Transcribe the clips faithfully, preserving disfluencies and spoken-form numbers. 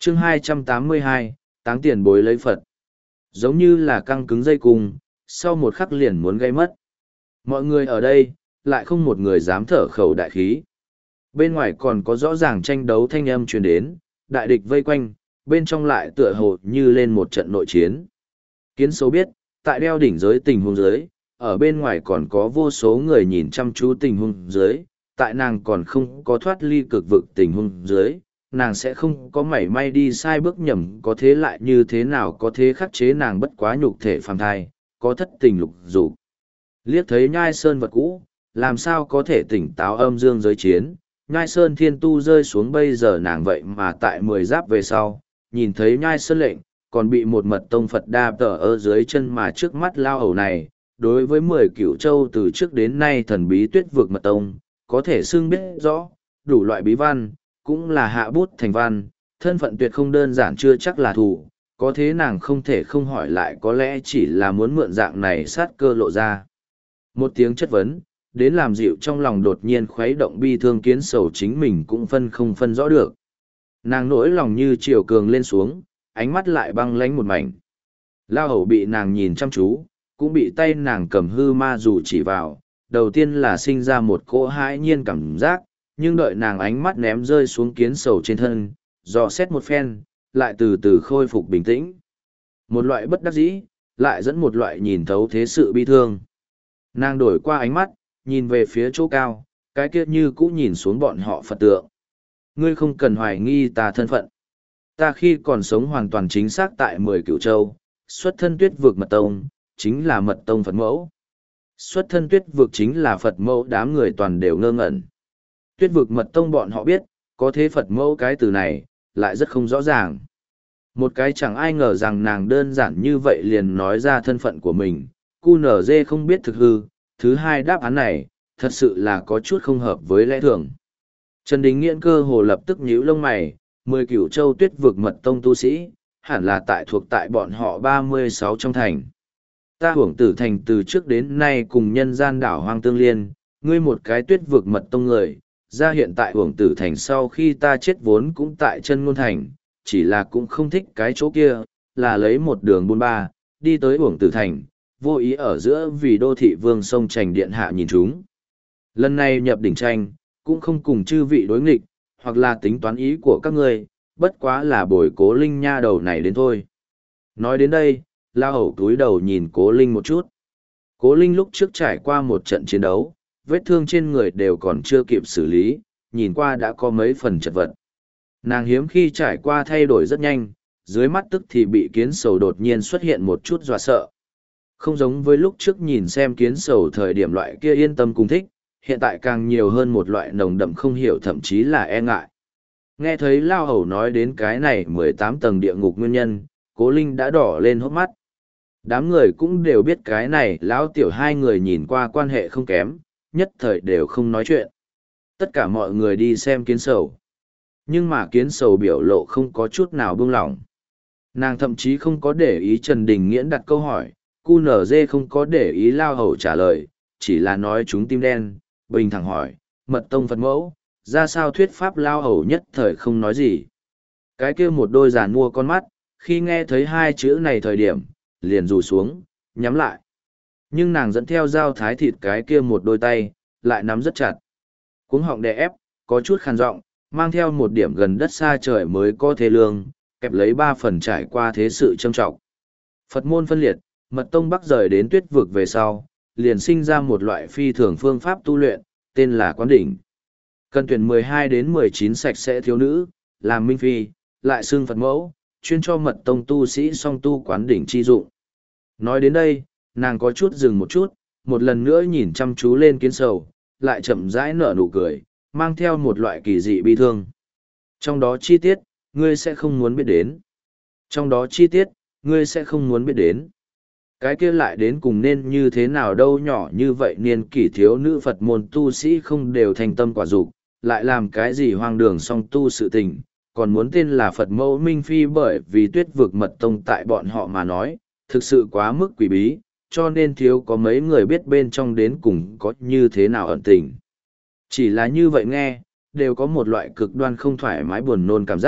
chương hai trăm tám mươi hai, táng tiền bối lấy Phật. Giống như là căng cứng dây cung, sau một khắc liền muốn gây mất. Mọi người ở đây, lại không một người dám thở khẩu đại khí. Bên ngoài còn có rõ ràng tranh đấu thanh âm truyền đến, đại địch vây quanh, bên trong lại tựa hồ như lên một trận nội chiến. Kiến Sầu biết, tại đeo đỉnh giới tình huống dưới, ở bên ngoài còn có vô số người nhìn chăm chú tình huống dưới, tại nàng còn không có thoát ly cực vực tình huống dưới, nàng sẽ không có mảy may đi sai bước nhầm, có thế lại như thế nào có thế khắc chế nàng bất quá nhục thể phàm thai, có thất tình lục dục. Liếc thấy nhai sơn vật cũ, làm sao có thể tỉnh táo âm dương giới chiến, nhai sơn thiên tu rơi xuống bây giờ nàng vậy mà tại mười giáp về sau, nhìn thấy nhai sơn lệnh, còn bị một mật tông Phật đa tờ ở dưới chân mà trước mắt lao hầu này, đối với mười cửu châu từ trước đến nay thần bí tuyết vực mật tông, có thể xưng biết rõ, đủ loại bí văn, cũng là hạ bút thành văn, thân phận tuyệt không đơn giản chưa chắc là thủ, có thế nàng không thể không hỏi lại có lẽ chỉ là muốn mượn dạng này sát cơ lộ ra. Một tiếng chất vấn, đến làm dịu trong lòng đột nhiên khuấy động bi thương Kiến Sầu chính mình cũng phân không phân rõ được. Nàng nỗi lòng như chiều cường lên xuống, ánh mắt lại băng lánh một mảnh. Lao hầu bị nàng nhìn chăm chú, cũng bị tay nàng cầm hư ma dù chỉ vào, đầu tiên là sinh ra một cỗ hãi nhiên cảm giác, nhưng đợi nàng ánh mắt ném rơi xuống Kiến Sầu trên thân, dò xét một phen, lại từ từ khôi phục bình tĩnh. Một loại bất đắc dĩ, lại dẫn một loại nhìn thấu thế sự bi thương. Nàng đổi qua ánh mắt, nhìn về phía chỗ cao, cái kia như cũ nhìn xuống bọn họ Phật tượng. Ngươi không cần hoài nghi ta thân phận. Ta khi còn sống hoàn toàn chính xác tại mười cửu châu, xuất thân tuyết vực mật tông, chính là mật tông Phật mẫu. Xuất thân tuyết vực chính là Phật mẫu, đám người toàn đều ngơ ngẩn. Tuyết vực mật tông bọn họ biết, có thế Phật mẫu cái từ này, lại rất không rõ ràng. Một cái chẳng ai ngờ rằng nàng đơn giản như vậy liền nói ra thân phận của mình, cu nở dê không biết thực hư, thứ hai đáp án này, thật sự là có chút không hợp với lẽ thường. Trần Đình Nghiễn cơ hồ lập tức nhíu lông mày, mười cửu châu tuyết vực mật tông tu sĩ, hẳn là tại thuộc tại bọn họ ba mươi sáu trong thành. Ta hưởng tử thành từ trước đến nay cùng nhân gian đảo hoang tương liên, ngươi một cái tuyết vực mật tông người, ra hiện tại hưởng tử thành sau khi ta chết vốn cũng tại chân ngôn thành, chỉ là cũng không thích cái chỗ kia, là lấy một đường buôn ba, đi tới hưởng tử thành, vô ý ở giữa vì đô thị vương sông Trành Điện Hạ nhìn chúng. Lần này nhập đỉnh tranh, cũng không cùng chư vị đối nghịch, hoặc là tính toán ý của các ngươi, bất quá là bồi Cố Linh nha đầu này đến thôi. Nói đến đây, lao hầu túi đầu nhìn Cố Linh một chút. Cố Linh lúc trước trải qua một trận chiến đấu, vết thương trên người đều còn chưa kịp xử lý, nhìn qua đã có mấy phần chật vật. Nàng hiếm khi trải qua thay đổi rất nhanh, dưới mắt tức thì bị Kiến Sầu đột nhiên xuất hiện một chút dọa sợ. Không giống với lúc trước nhìn xem Kiến Sầu thời điểm loại kia yên tâm cùng thích, hiện tại càng nhiều hơn một loại nồng đậm không hiểu thậm chí là e ngại. Nghe thấy Lao Hầu nói đến cái này mười tám tầng địa ngục nguyên nhân, Cố Linh đã đỏ lên hốc mắt. Đám người cũng đều biết cái này lão tiểu hai người nhìn qua quan hệ không kém, nhất thời đều không nói chuyện. Tất cả mọi người đi xem Kiến Sầu. Nhưng mà Kiến Sầu biểu lộ không có chút nào buông lỏng. Nàng thậm chí không có để ý Trần Đình Nghiễn đặt câu hỏi, cu nở dê không có để ý Lao Hầu trả lời, chỉ là nói chúng tim đen, bình thẳng hỏi, mật tông Phật mẫu, ra sao thuyết pháp Lao Hầu nhất thời không nói gì. Cái kia một đôi giàn mua con mắt, khi nghe thấy hai chữ này thời điểm, liền rủ xuống, nhắm lại. Nhưng nàng dẫn theo dao thái thịt cái kia một đôi tay, lại nắm rất chặt. Cuống họng đè ép, có chút khàn giọng, mang theo một điểm gần đất xa trời mới có thế lương, kẹp lấy ba phần trải qua thế sự trâm trọng. Phật môn phân liệt, mật tông bắc rời đến tuyết vực về sau, liền sinh ra một loại phi thường phương pháp tu luyện, tên là quán đỉnh. Cần tuyển mười hai đến mười chín sạch sẽ thiếu nữ, làm minh phi, lại xưng Phật mẫu, chuyên cho mật tông tu sĩ song tu quán đỉnh chi dụng. Nói đến đây, nàng có chút dừng một chút, một lần nữa nhìn chăm chú lên Kiến Sầu, lại chậm rãi nở nụ cười, mang theo một loại kỳ dị bi thương. Trong đó chi tiết, ngươi sẽ không muốn biết đến. Trong đó chi tiết, ngươi sẽ không muốn biết đến. Cái kia lại đến cùng nên như thế nào đâu, nhỏ như vậy niên kỷ thiếu nữ Phật môn tu sĩ không đều thành tâm quả dục, lại làm cái gì hoang đường song tu sự tình, còn muốn tên là Phật mẫu minh phi, bởi vì tuyết vực mật tông tại bọn họ mà nói, thực sự quá mức quỷ bí, cho nên thiếu có mấy người biết bên trong đến cùng có như thế nào ẩn tình. Chỉ là như vậy nghe, đều có một loại cực đoan không thoải mái buồn nôn cảm giác,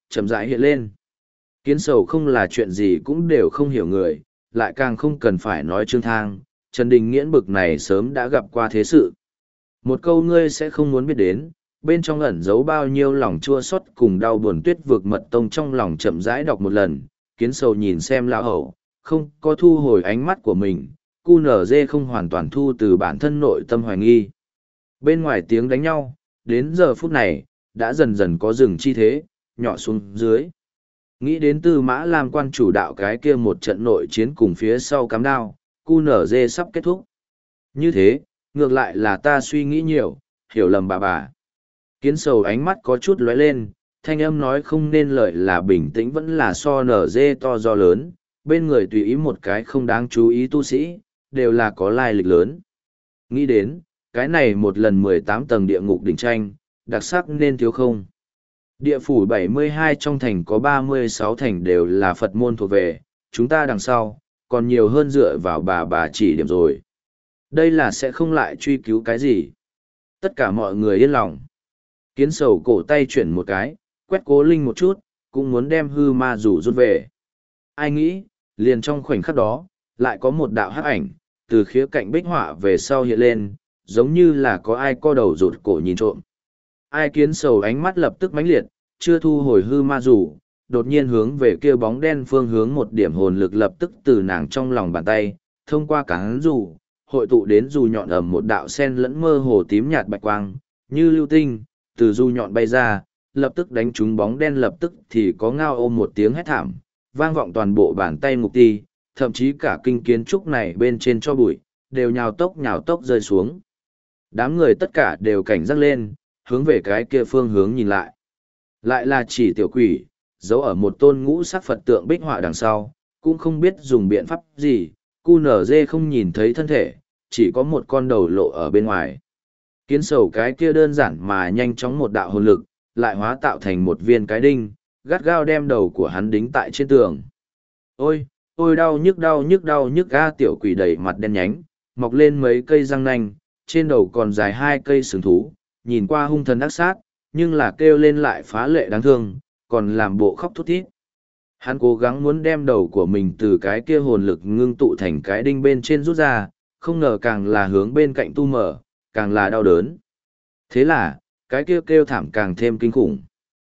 chậm rãi hiện lên. Kiến sầu không là chuyện gì cũng đều không hiểu người, lại càng không cần phải nói Trương Thang, Trần Đình Nghiễn bực này sớm đã gặp qua thế sự. Một câu ngươi sẽ không muốn biết đến, bên trong ẩn giấu bao nhiêu lòng chua xót cùng đau buồn tuyết vực mật tông trong lòng chậm rãi đọc một lần, kiến sầu nhìn xem lão hậu, không có thu hồi ánh mắt của mình, cu nở dê không hoàn toàn thu từ bản thân nội tâm hoài nghi. Bên ngoài tiếng đánh nhau, đến giờ phút này, đã dần dần có rừng chi thế, nhỏ xuống dưới. Nghĩ đến Tư Mã Lam quan chủ đạo cái kia một trận nội chiến cùng phía sau cắm đao, cu nở dê sắp kết thúc. Như thế, ngược lại là ta suy nghĩ nhiều, hiểu lầm bà bà. Kiến sầu ánh mắt có chút lóe lên, thanh âm nói không nên lợi là bình tĩnh vẫn là so nở dê to do lớn, bên người tùy ý một cái không đáng chú ý tu sĩ, đều là có lai lịch lớn. Nghĩ đến, cái này một lần mười tám tầng địa ngục đỉnh tranh, đặc sắc nên thiếu không. Địa phủ bảy mươi hai trong thành có ba mươi sáu thành đều là Phật môn thuộc về, chúng ta đằng sau, còn nhiều hơn dựa vào bà bà chỉ điểm rồi. Đây là sẽ không lại truy cứu cái gì. Tất cả mọi người yên lòng. Kiến sầu cổ tay chuyển một cái, quét Cố Linh một chút, cũng muốn đem hư ma rủ rút về. Ai nghĩ, liền trong khoảnh khắc đó, lại có một đạo hắc ảnh, từ khía cạnh bích họa về sau hiện lên, giống như là có ai co đầu rụt cổ nhìn trộm. Ai kiến sầu ánh mắt lập tức mãnh liệt, chưa thu hồi hư ma rủ, đột nhiên hướng về kia bóng đen phương hướng một điểm hồn lực lập tức từ nàng trong lòng bàn tay, thông qua cán rủ, hội tụ đến dù nhọn ẩm một đạo sen lẫn mơ hồ tím nhạt bạch quang, như lưu tinh, từ dù nhọn bay ra, lập tức đánh trúng bóng đen lập tức thì có ngao ôm một tiếng hét thảm, vang vọng toàn bộ bàn tay ngục ti, thậm chí cả kinh kiến trúc này bên trên cho bụi, đều nhào tốc nhào tốc rơi xuống. Đám người tất cả đều cảnh giác lên, hướng về cái kia phương hướng nhìn lại. Lại là chỉ tiểu quỷ, giấu ở một tôn ngũ sắc Phật tượng bích họa đằng sau, cũng không biết dùng biện pháp gì, cu nở dê không nhìn thấy thân thể, chỉ có một con đầu lộ ở bên ngoài. Kiến sầu cái kia đơn giản mà nhanh chóng một đạo hồn lực, lại hóa tạo thành một viên cái đinh, gắt gao đem đầu của hắn đính tại trên tường. Ôi, ôi đau nhức đau nhức đau nhức ga tiểu quỷ đầy mặt đen nhánh, mọc lên mấy cây răng nanh, trên đầu còn dài hai cây sừng thú, nhìn qua hung thần ác sát, nhưng là kêu lên lại phá lệ đáng thương, còn làm bộ khóc thút thít. Hắn cố gắng muốn đem đầu của mình từ cái kia hồn lực ngưng tụ thành cái đinh bên trên rút ra, không ngờ càng là hướng bên cạnh tu mở, càng là đau đớn. Thế là, cái kia kêu thảm càng thêm kinh khủng.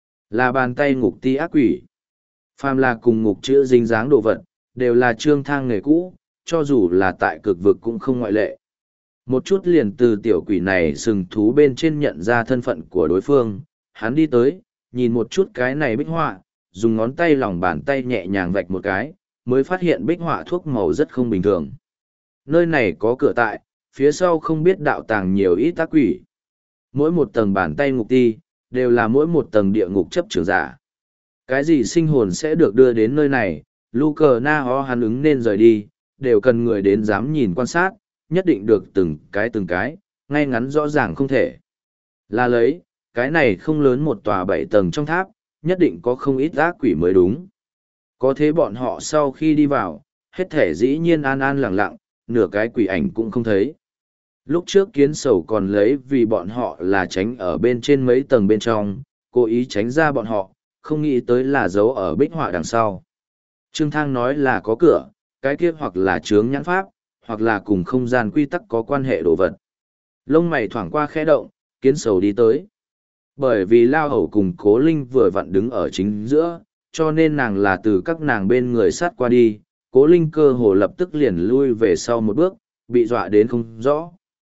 Là bàn tay ngục ti ác quỷ. Phàm là cùng ngục chữ dính dáng đồ vật, đều là Trương Thang nghề cũ, cho dù là tại cực vực cũng không ngoại lệ. Một chút liền từ tiểu quỷ này sừng thú bên trên nhận ra thân phận của đối phương, hắn đi tới, nhìn một chút cái này bích họa, dùng ngón tay lòng bàn tay nhẹ nhàng vạch một cái, mới phát hiện bích họa thuốc màu rất không bình thường. Nơi này có cửa tại, phía sau không biết đạo tàng nhiều ít ác quỷ. Mỗi một tầng bàn tay ngục ti, đều là mỗi một tầng địa ngục chấp trường giả. Cái gì sinh hồn sẽ được đưa đến nơi này, Luca Na ho hắn ứng nên rời đi, đều cần người đến dám nhìn quan sát, nhất định được từng cái từng cái, ngay ngắn rõ ràng không thể. Là lấy, cái này không lớn một tòa bảy tầng trong tháp, nhất định có không ít ác quỷ mới đúng. Có thế bọn họ sau khi đi vào, hết thể dĩ nhiên an an lặng lặng, nửa cái quỷ ảnh cũng không thấy. Lúc trước kiến sầu còn lấy vì bọn họ là tránh ở bên trên mấy tầng bên trong, cố ý tránh ra bọn họ, không nghĩ tới là giấu ở bích họa đằng sau. Trương Thang nói là có cửa, cái kia hoặc là chướng nhãn pháp, hoặc là cùng không gian quy tắc có quan hệ đồ vật. Lông mày thoảng qua khẽ động, kiến sầu đi tới. Bởi vì Lao Hầu cùng Cố Linh vừa vặn đứng ở chính giữa, cho nên nàng là từ các nàng bên người sát qua đi, Cố Linh cơ hồ lập tức liền lui về sau một bước, bị dọa đến không rõ.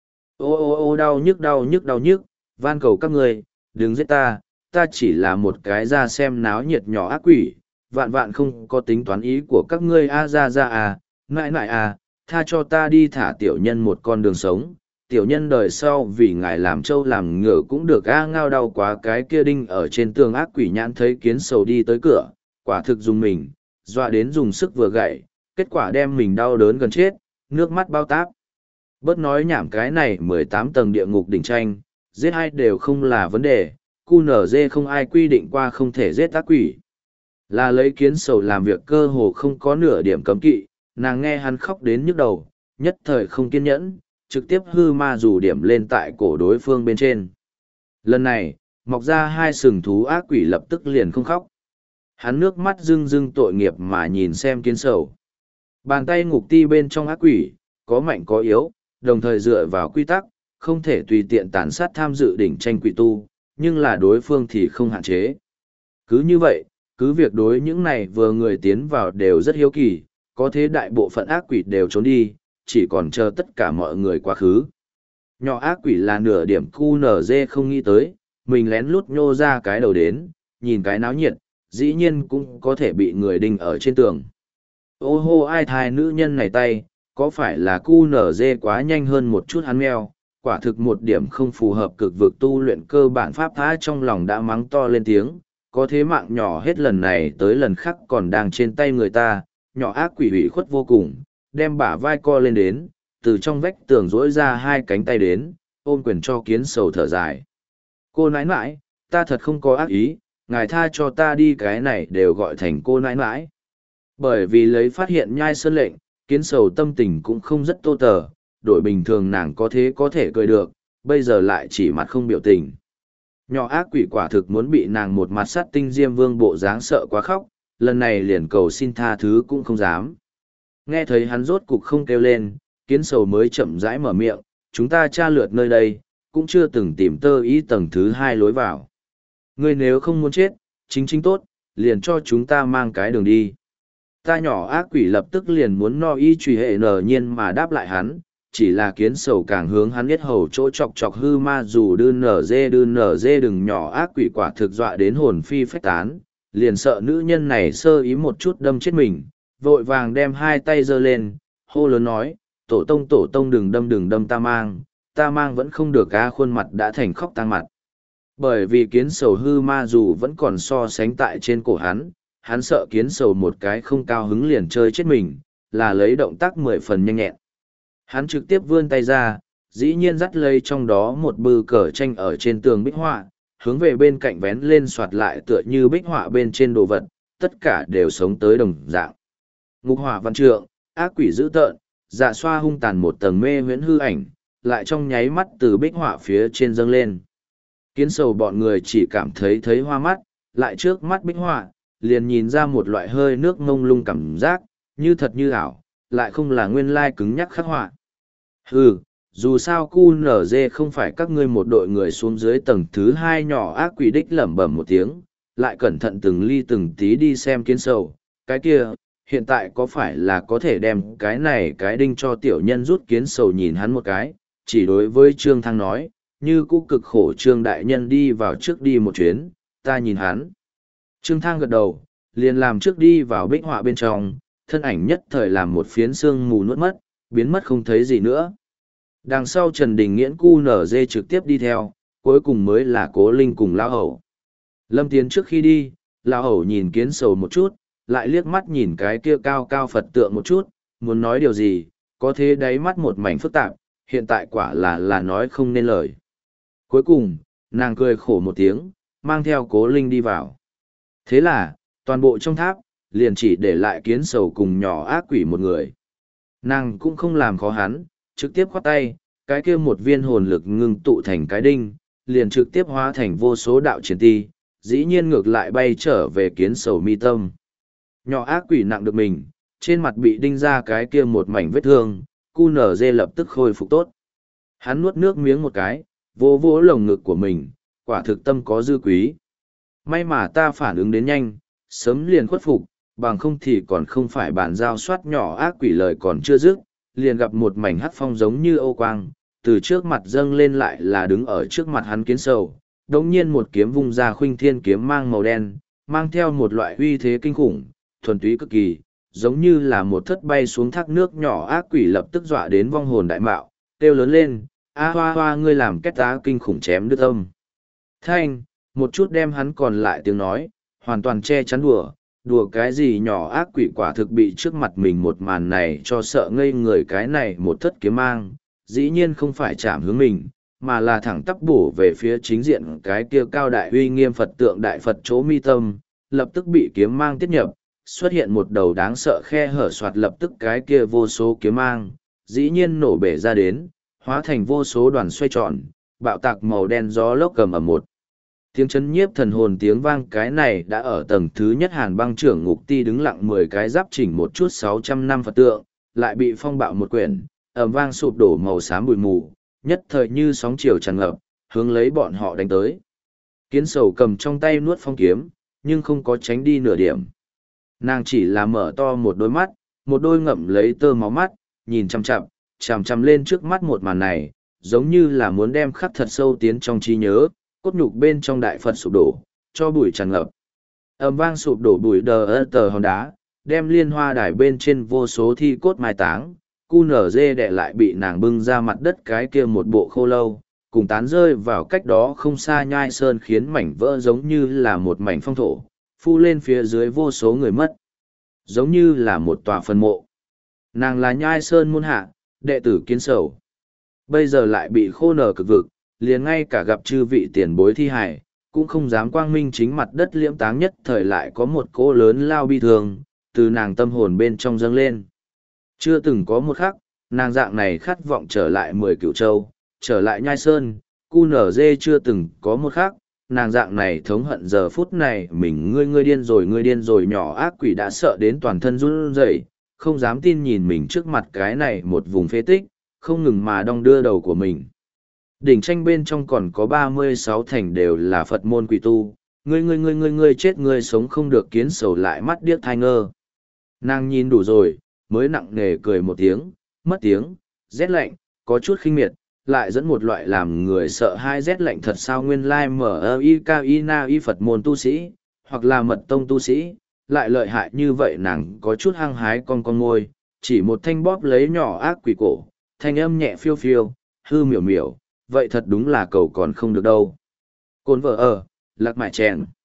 Ô ô ô đau nhức đau nhức đau nhức, van cầu các người, đừng giết ta, ta chỉ là một cái ra xem náo nhiệt nhỏ ác quỷ, vạn vạn không có tính toán ý của các ngươi a ra ra à, ngại ngại à, tha cho ta đi thả tiểu nhân một con đường sống, tiểu nhân đời sau vì ngài làm trâu làm ngựa cũng được a ngao đau quá cái kia đinh ở trên tường ác quỷ nhãn thấy kiến sầu đi tới cửa, quả thực dùng mình, dọa đến dùng sức vừa gậy, kết quả đem mình đau đớn gần chết, nước mắt bao táp. Bớt nói nhảm cái này mười tám tầng địa ngục đỉnh tranh, giết ai đều không là vấn đề, cu nở dê không ai quy định qua không thể giết ác quỷ. Là lấy kiến sầu làm việc cơ hồ không có nửa điểm cấm kỵ, nàng nghe hắn khóc đến nhức đầu, nhất thời không kiên nhẫn, trực tiếp hư ma rủ điểm lên tại cổ đối phương bên trên. Lần này, mọc ra hai sừng thú ác quỷ lập tức liền không khóc. Hắn nước mắt rưng rưng tội nghiệp mà nhìn xem kiến sầu. Bàn tay ngục ti bên trong ác quỷ, có mạnh có yếu, đồng thời dựa vào quy tắc, không thể tùy tiện tàn sát tham dự đỉnh tranh quỷ tu, nhưng là đối phương thì không hạn chế. Cứ như vậy, cứ việc đối những này vừa người tiến vào đều rất hiếu kỳ, có thế đại bộ phận ác quỷ đều trốn đi, chỉ còn chờ tất cả mọi người quá khứ. Nhỏ ác quỷ là nửa điểm cu nở dê không nghĩ tới, mình lén lút nhô ra cái đầu đến, nhìn cái náo nhiệt, dĩ nhiên cũng có thể bị người đinh ở trên tường. Ô hô ai thai nữ nhân này tay, có phải là cu nở dê quá nhanh hơn một chút hắn mèo, quả thực một điểm không phù hợp cực vực tu luyện cơ bản pháp phá trong lòng đã mắng to lên tiếng, có thế mạng nhỏ hết lần này tới lần khác còn đang trên tay người ta, nhỏ ác quỷ hủy khuất vô cùng, đem bả vai co lên đến, từ trong vách tường rỗi ra hai cánh tay đến, ôm quyền cho kiến sầu thở dài. Cô nãi nãi, ta thật không có ác ý, ngài tha cho ta đi, cái này đều gọi thành cô nãi nãi. Bởi vì lấy phát hiện nhai sơn lệnh, kiến sầu tâm tình cũng không rất tô tờ, đổi bình thường nàng có thế có thể cười được, bây giờ lại chỉ mặt không biểu tình. Nhỏ ác quỷ quả thực muốn bị nàng một mặt sát tinh diêm vương bộ dáng sợ quá khóc, lần này liền cầu xin tha thứ cũng không dám. Nghe thấy hắn rốt cục không kêu lên, kiến sầu mới chậm rãi mở miệng, chúng ta tra lượt nơi đây, cũng chưa từng tìm tơ ý tầng thứ hai lối vào. Ngươi nếu không muốn chết, chính chính tốt, liền cho chúng ta mang cái đường đi. Ta nhỏ ác quỷ lập tức liền muốn no y truy hệ nở nhiên mà đáp lại hắn, chỉ là kiến sầu càng hướng hắn biết hầu chỗ chọc chọc hư ma dù đư nở dê đư nở dê đừng nhỏ ác quỷ quả thực dọa đến hồn phi phách tán, liền sợ nữ nhân này sơ ý một chút đâm chết mình, vội vàng đem hai tay giơ lên, hô lớn nói, tổ tông tổ tông đừng đâm đừng đâm ta mang, ta mang vẫn không được á, khuôn mặt đã thành khóc tang mặt. Bởi vì kiến sầu hư ma dù vẫn còn so sánh tại trên cổ hắn, hắn sợ kiến sầu một cái không cao hứng liền chơi chết mình, là lấy động tác mười phần nhanh nhẹn. Hắn trực tiếp vươn tay ra, dĩ nhiên dắt lấy trong đó một bư cờ tranh ở trên tường bích họa, hướng về bên cạnh vén lên soạt lại tựa như bích họa bên trên đồ vật, tất cả đều sống tới đồng dạng. Ngục hỏa văn trượng, ác quỷ dữ tợn, dạ xoa hung tàn một tầng mê huyễn hư ảnh, lại trong nháy mắt từ bích họa phía trên dâng lên. Kiến sầu bọn người chỉ cảm thấy thấy hoa mắt, lại trước mắt bích họa, liền nhìn ra một loại hơi nước ngông lung cảm giác, như thật như ảo, lại không là nguyên lai cứng nhắc khắc họa. Hừ, dù sao cu nở dê không phải các ngươi một đội người xuống dưới tầng thứ hai nhỏ ác quỷ đích lẩm bẩm một tiếng, lại cẩn thận từng ly từng tí đi xem kiến sầu, cái kia, hiện tại có phải là có thể đem cái này cái đinh cho tiểu nhân rút kiến sầu nhìn hắn một cái, chỉ đối với Trương Thăng nói, như cũ cực khổ Trương đại nhân đi vào trước đi một chuyến, ta nhìn hắn. Trương Thăng gật đầu, liền làm trước đi vào bích họa bên trong, thân ảnh nhất thời làm một phiến xương mù nuốt mất, biến mất không thấy gì nữa. Đằng sau Trần Đình Nghiễn cu nở dê trực tiếp đi theo, cuối cùng mới là Cố Linh cùng Lão Hầu. Lâm Tiến trước khi đi, Lão Hầu nhìn kiến sầu một chút, lại liếc mắt nhìn cái kia cao cao Phật tượng một chút, muốn nói điều gì, có thế đáy mắt một mảnh phức tạp, hiện tại quả là là nói không nên lời. Cuối cùng, nàng cười khổ một tiếng, mang theo Cố Linh đi vào. Thế là, toàn bộ trong tháp, liền chỉ để lại kiến sầu cùng nhỏ ác quỷ một người. Nàng cũng không làm khó hắn, trực tiếp khoát tay, cái kia một viên hồn lực ngưng tụ thành cái đinh, liền trực tiếp hóa thành vô số đạo chiến ti, dĩ nhiên ngược lại bay trở về kiến sầu mi tâm. Nhỏ ác quỷ nặng được mình, trên mặt bị đinh ra cái kia một mảnh vết thương, cu nở dê lập tức khôi phục tốt. Hắn nuốt nước miếng một cái, vô vô lồng ngực của mình, quả thực tâm có dư quý. May mà ta phản ứng đến nhanh, sớm liền khuất phục, bằng không thì còn không phải bàn giao soát nhỏ ác quỷ lời còn chưa dứt, liền gặp một mảnh hắc phong giống như ô quang, từ trước mặt dâng lên lại là đứng ở trước mặt hắn kiến sầu, đống nhiên một kiếm vung ra khuynh thiên kiếm mang màu đen, mang theo một loại uy thế kinh khủng, thuần túy cực kỳ, giống như là một thất bay xuống thác nước nhỏ ác quỷ lập tức dọa đến vong hồn đại mạo, kêu lớn lên, a hoa hoa ngươi làm kết tá kinh khủng chém đứt âm. Thanh, một chút đem hắn còn lại tiếng nói, hoàn toàn che chắn đùa, đùa cái gì nhỏ ác quỷ quả thực bị trước mặt mình một màn này cho sợ ngây người cái này một thất kiếm mang, dĩ nhiên không phải chạm hướng mình, mà là thẳng tắp bổ về phía chính diện cái kia cao đại uy nghiêm Phật tượng đại Phật chỗ mi tâm, lập tức bị kiếm mang tiết nhập, xuất hiện một đầu đáng sợ khe hở soạt lập tức cái kia vô số kiếm mang, dĩ nhiên nổ bể ra đến, hóa thành vô số đoàn xoay tròn, bạo tạc màu đen gió lốc cầm ở một. Tiếng chấn nhiếp thần hồn tiếng vang cái này đã ở tầng thứ nhất Hàn Băng trưởng ngục ti đứng lặng mười cái giáp chỉnh một chút sáu trăm năm Phật tượng, lại bị phong bạo một quyển, ầm vang sụp đổ màu xám bụi mù, nhất thời như sóng chiều tràn ngập, hướng lấy bọn họ đánh tới. Kiến sầu cầm trong tay nuốt phong kiếm, nhưng không có tránh đi nửa điểm. Nàng chỉ là mở to một đôi mắt, một đôi ngậm lấy tơ máu mắt, nhìn chằm chằm, chằm chằm lên trước mắt một màn này, giống như là muốn đem khắc thật sâu tiến trong trí nhớ, cốt nhục bên trong đại Phật sụp đổ, cho bụi tràn ngập. Ầm vang sụp đổ bụi đờ ơ tờ hòn đá, đem liên hoa đài bên trên vô số thi cốt mai táng, cu nở dê đẻ lại bị nàng bưng ra mặt đất cái kia một bộ khô lâu, cùng tán rơi vào cách đó không xa nhai sơn khiến mảnh vỡ giống như là một mảnh phong thổ, phu lên phía dưới vô số người mất. Giống như là một tòa phân mộ. Nàng là nhai sơn môn hạ, đệ tử Kiến Sầu. Bây giờ lại bị khô nở cực vực, liền ngay cả gặp chư vị tiền bối thi hải, cũng không dám quang minh chính mặt đất liễm táng nhất thời lại có một cỗ lớn lao bi thường, từ nàng tâm hồn bên trong dâng lên. Chưa từng có một khắc, nàng dạng này khát vọng trở lại mười cửu châu, trở lại nhai sơn, cu nở dê chưa từng có một khắc, nàng dạng này thống hận giờ phút này mình ngươi ngươi điên rồi ngươi điên rồi nhỏ ác quỷ đã sợ đến toàn thân run rẩy, không dám tin nhìn mình trước mặt cái này một vùng phế tích, không ngừng mà đong đưa đầu của mình. Đỉnh tranh bên trong còn có ba mươi sáu thành đều là Phật môn quỷ tu, ngươi ngươi ngươi ngươi ngươi chết ngươi sống không được. Kiến Sầu lại mắt điếc thai ngơ. Nàng nhìn đủ rồi, mới nặng nề cười một tiếng, mất tiếng, rét lạnh, có chút khinh miệt, lại dẫn một loại làm người sợ hai rét lạnh thật sao nguyên lai mở ơ y ca y na y Phật môn tu sĩ, hoặc là mật tông tu sĩ, lại lợi hại như vậy. Nàng có chút hăng hái con con môi, chỉ một thanh bóp lấy nhỏ ác quỷ cổ, thanh âm nhẹ phiêu phiêu, hư miểu miểu, vậy thật đúng là cầu còn không được đâu. Cồn vợ ở, lạc mại chèn.